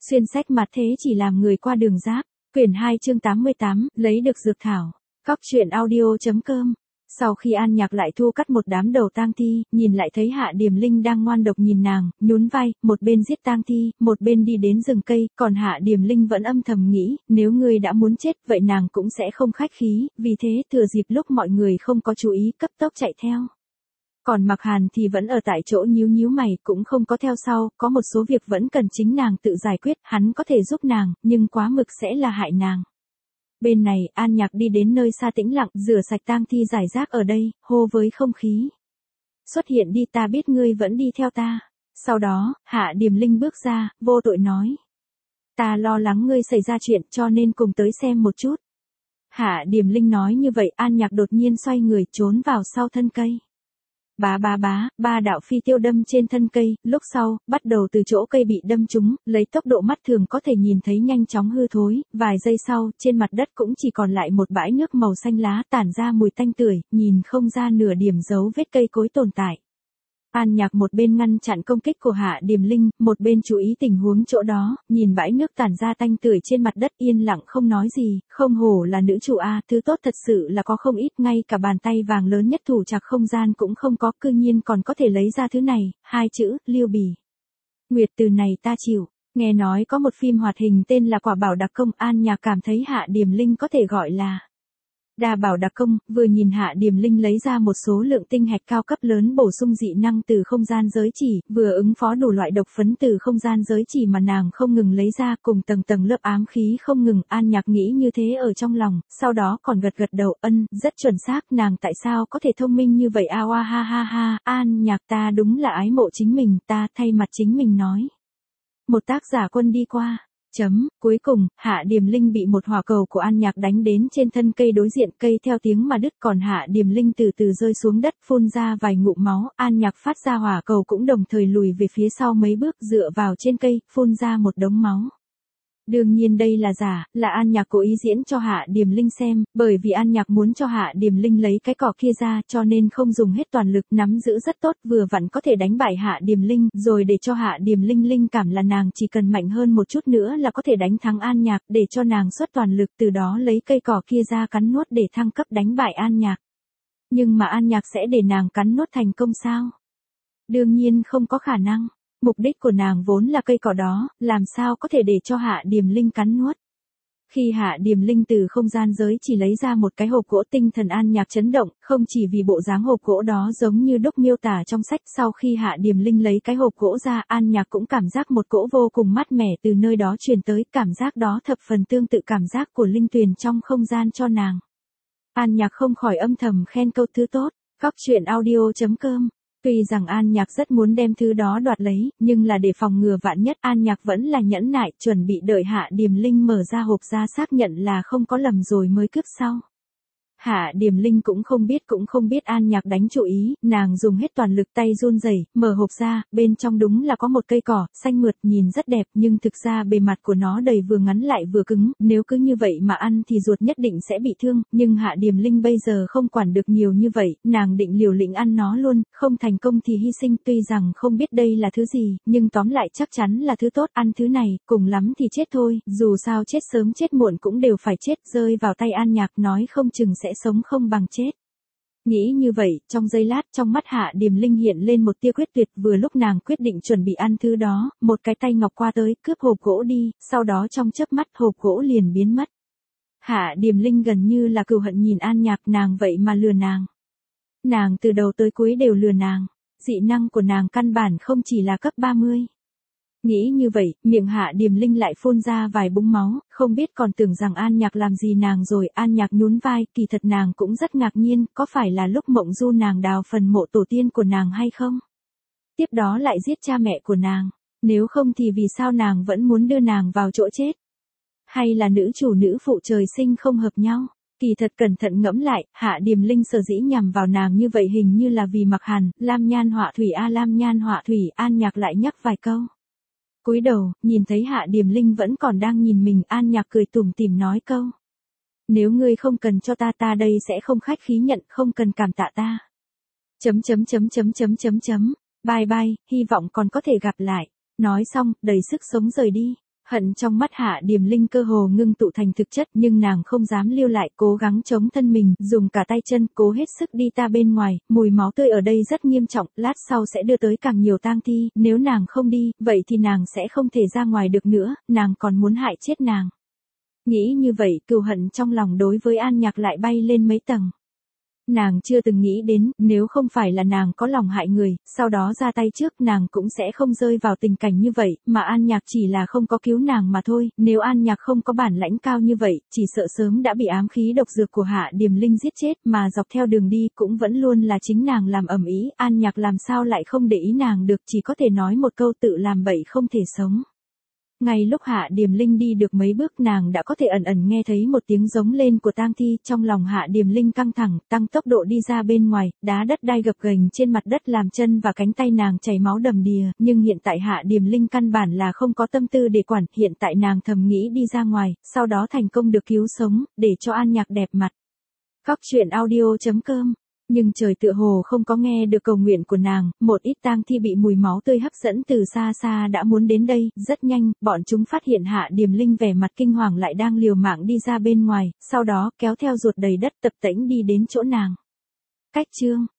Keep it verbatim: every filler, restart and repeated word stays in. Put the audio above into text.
Xuyên sách mặt thế chỉ làm người qua đường giáp. Quyển hai chương tám mươi tám, lấy được dược thảo. Cóc truyện audio chấm com. Sau khi An Nhạc lại thu cắt một đám đầu tang thi, nhìn lại thấy Hạ Điềm Linh đang ngoan độc nhìn nàng, nhún vai, một bên giết tang thi, một bên đi đến rừng cây, còn Hạ Điềm Linh vẫn âm thầm nghĩ, nếu ngươi đã muốn chết, vậy nàng cũng sẽ không khách khí, vì thế thừa dịp lúc mọi người không có chú ý, cấp tốc chạy theo. Còn Mặc Hàn thì vẫn ở tại chỗ nhíu nhíu mày, cũng không có theo sau, có một số việc vẫn cần chính nàng tự giải quyết, hắn có thể giúp nàng, nhưng quá mực sẽ là hại nàng. Bên này, An Nhạc đi đến nơi xa tĩnh lặng, rửa sạch tang thi giải rác ở đây, hô với không khí. Xuất hiện đi, ta biết ngươi vẫn đi theo ta. Sau đó, Hạ Điềm Linh bước ra, vô tội nói. Ta lo lắng ngươi xảy ra chuyện cho nên cùng tới xem một chút. Hạ Điềm Linh nói như vậy, An Nhạc đột nhiên xoay người trốn vào sau thân cây. Bá bá bá, ba đạo phi tiêu đâm trên thân cây, lúc sau, bắt đầu từ chỗ cây bị đâm trúng, lấy tốc độ mắt thường có thể nhìn thấy nhanh chóng hư thối, vài giây sau, trên mặt đất cũng chỉ còn lại một bãi nước màu xanh lá tản ra mùi tanh tưởi, nhìn không ra nửa điểm dấu vết cây cối tồn tại. An Nhạc một bên ngăn chặn công kích của Hạ Điềm Linh, một bên chú ý tình huống chỗ đó, nhìn bãi nước tản ra tanh tưởi trên mặt đất yên lặng không nói gì, không hổ là nữ chủ a, thứ tốt thật sự là có không ít, ngay cả bàn tay vàng lớn nhất thủ trạc không gian cũng không có, cư nhiên còn có thể lấy ra thứ này, hai chữ, Liêu Bì. Nguyệt từ này ta chịu, nghe nói có một phim hoạt hình tên là Quả Bảo Đặc Công, An Nhạc cảm thấy Hạ Điềm Linh có thể gọi là Đa Bảo Đặc Công, vừa nhìn Hạ Điềm Linh lấy ra một số lượng tinh hạch cao cấp lớn bổ sung dị năng từ không gian giới chỉ, vừa ứng phó đủ loại độc phấn từ không gian giới chỉ mà nàng không ngừng lấy ra, cùng tầng tầng lớp ám khí không ngừng, An Nhạc nghĩ như thế ở trong lòng, sau đó còn gật gật đầu, ân, rất chuẩn xác, nàng tại sao có thể thông minh như vậy, a oa ha ha ha, An Nhạc ta đúng là ái mộ chính mình, ta thay mặt chính mình nói. Một tác giả quân đi qua. Chấm, cuối cùng, Hạ Điềm Linh bị một hỏa cầu của An Nhạc đánh đến trên thân cây đối diện, cây theo tiếng mà đứt, còn Hạ Điềm Linh từ từ rơi xuống đất, phun ra vài ngụm máu, An Nhạc phát ra hỏa cầu cũng đồng thời lùi về phía sau mấy bước, dựa vào trên cây, phun ra một đống máu. Đương nhiên đây là giả, là An Nhạc cố ý diễn cho Hạ Điềm Linh xem, bởi vì An Nhạc muốn cho Hạ Điềm Linh lấy cái cỏ kia ra, cho nên không dùng hết toàn lực, nắm giữ rất tốt, vừa vặn có thể đánh bại Hạ Điềm Linh, rồi để cho Hạ Điềm Linh linh cảm là nàng chỉ cần mạnh hơn một chút nữa là có thể đánh thắng An Nhạc, để cho nàng xuất toàn lực, từ đó lấy cây cỏ kia ra cắn nuốt để thăng cấp đánh bại An Nhạc. Nhưng mà An Nhạc sẽ để nàng cắn nuốt thành công sao? Đương nhiên không có khả năng. Mục đích của nàng vốn là cây cỏ đó, làm sao có thể để cho Hạ Điềm Linh cắn nuốt. Khi Hạ Điềm Linh từ không gian giới chỉ lấy ra một cái hộp gỗ, tinh thần An Nhạc chấn động, không chỉ vì bộ dáng hộp gỗ đó giống như đúc miêu tả trong sách, sau khi Hạ Điềm Linh lấy cái hộp gỗ ra, An Nhạc cũng cảm giác một cỗ vô cùng mát mẻ từ nơi đó truyền tới, cảm giác đó thập phần tương tự cảm giác của linh tuyền trong không gian cho nàng. An Nhạc không khỏi âm thầm khen câu thứ tốt, cóc truyện audio chấm com. Tuy rằng An Nhạc rất muốn đem thứ đó đoạt lấy, nhưng là để phòng ngừa vạn nhất, An Nhạc vẫn là nhẫn nại, chuẩn bị đợi Hạ Điềm Linh mở ra hộp ra xác nhận là không có lầm rồi mới cướp sau. Hạ Điềm Linh cũng không biết cũng không biết An Nhạc đánh chủ ý, nàng dùng hết toàn lực, tay run rẩy, mở hộp ra, bên trong đúng là có một cây cỏ, xanh mượt, nhìn rất đẹp, nhưng thực ra bề mặt của nó đầy vừa ngắn lại vừa cứng, nếu cứ như vậy mà ăn thì ruột nhất định sẽ bị thương, nhưng Hạ Điềm Linh bây giờ không quản được nhiều như vậy, nàng định liều lĩnh ăn nó luôn, không thành công thì hy sinh, tuy rằng không biết đây là thứ gì, nhưng tóm lại chắc chắn là thứ tốt, ăn thứ này, cùng lắm thì chết thôi, dù sao chết sớm chết muộn cũng đều phải chết, rơi vào tay An Nhạc nói không chừng sẽ sống không bằng chết. Nghĩ như vậy, trong giây lát trong mắt Hạ Điềm Linh hiện lên một tia quyết tuyệt, vừa lúc nàng quyết định chuẩn bị ăn thứ đó, một cái tay ngọc qua tới, cướp hộp gỗ đi, sau đó trong chớp mắt hộp gỗ liền biến mất. Hạ Điềm Linh gần như là cừu hận nhìn An Nhạc, nàng vậy mà lừa nàng. Nàng từ đầu tới cuối đều lừa nàng, dị năng của nàng căn bản không chỉ là cấp ba mươi. Nghĩ như vậy, miệng Hạ Điềm Linh lại phun ra vài búng máu, không biết còn tưởng rằng An Nhạc làm gì nàng rồi, An Nhạc nhún vai, kỳ thật nàng cũng rất ngạc nhiên, có phải là lúc mộng du nàng đào phần mộ tổ tiên của nàng hay không? Tiếp đó lại giết cha mẹ của nàng, nếu không thì vì sao nàng vẫn muốn đưa nàng vào chỗ chết? Hay là nữ chủ nữ phụ trời sinh không hợp nhau? Kỳ thật cẩn thận ngẫm lại, Hạ Điềm Linh sở dĩ nhằm vào nàng như vậy hình như là vì Mặc Hàn, Lam Nhan Họa Thủy a Lam Nhan Họa Thủy, An Nhạc lại nhắc vài câu. Cúi đầu, nhìn thấy Hạ Điềm Linh vẫn còn đang nhìn mình, An Nhạc cười tủm tỉm nói câu. Nếu ngươi không cần cho ta ta đây sẽ không khách khí nhận, không cần cảm tạ ta. Chấm chấm chấm chấm chấm chấm chấm, bye bye, hy vọng còn có thể gặp lại. Nói xong, đầy sức sống rời đi. Hận trong mắt Hạ Điềm Linh cơ hồ ngưng tụ thành thực chất, nhưng nàng không dám lưu lại, cố gắng chống thân mình, dùng cả tay chân, cố hết sức đi ta bên ngoài, mùi máu tươi ở đây rất nghiêm trọng, lát sau sẽ đưa tới càng nhiều tang thi, nếu nàng không đi, vậy thì nàng sẽ không thể ra ngoài được nữa, nàng còn muốn hại chết nàng. Nghĩ như vậy, cừu hận trong lòng đối với An Nhạc lại bay lên mấy tầng. Nàng chưa từng nghĩ đến, nếu không phải là nàng có lòng hại người, sau đó ra tay trước, nàng cũng sẽ không rơi vào tình cảnh như vậy, mà An Nhạc chỉ là không có cứu nàng mà thôi, nếu An Nhạc không có bản lãnh cao như vậy, chỉ sợ sớm đã bị ám khí độc dược của Hạ Điềm Linh giết chết, mà dọc theo đường đi cũng vẫn luôn là chính nàng làm ầm ĩ, An Nhạc làm sao lại không để ý nàng được, chỉ có thể nói một câu tự làm bậy không thể sống. Ngay lúc Hạ Điềm Linh đi được mấy bước, nàng đã có thể ẩn ẩn nghe thấy một tiếng giống lên của tang thi, trong lòng Hạ Điềm Linh căng thẳng, tăng tốc độ đi ra bên ngoài, đá đất đai gập ghềnh trên mặt đất làm chân và cánh tay nàng chảy máu đầm đìa, nhưng hiện tại Hạ Điềm Linh căn bản là không có tâm tư để quản, hiện tại nàng thầm nghĩ đi ra ngoài, sau đó thành công được cứu sống, để cho An Nhạc đẹp mặt. Góc truyện audio chấm com. Nhưng trời tựa hồ không có nghe được cầu nguyện của nàng, một ít tang thi bị mùi máu tươi hấp dẫn từ xa xa đã muốn đến đây, rất nhanh, bọn chúng phát hiện Hạ Điềm Linh vẻ mặt kinh hoàng lại đang liều mạng đi ra bên ngoài, sau đó kéo theo ruột đầy đất tập tễnh đi đến chỗ nàng. Cách chương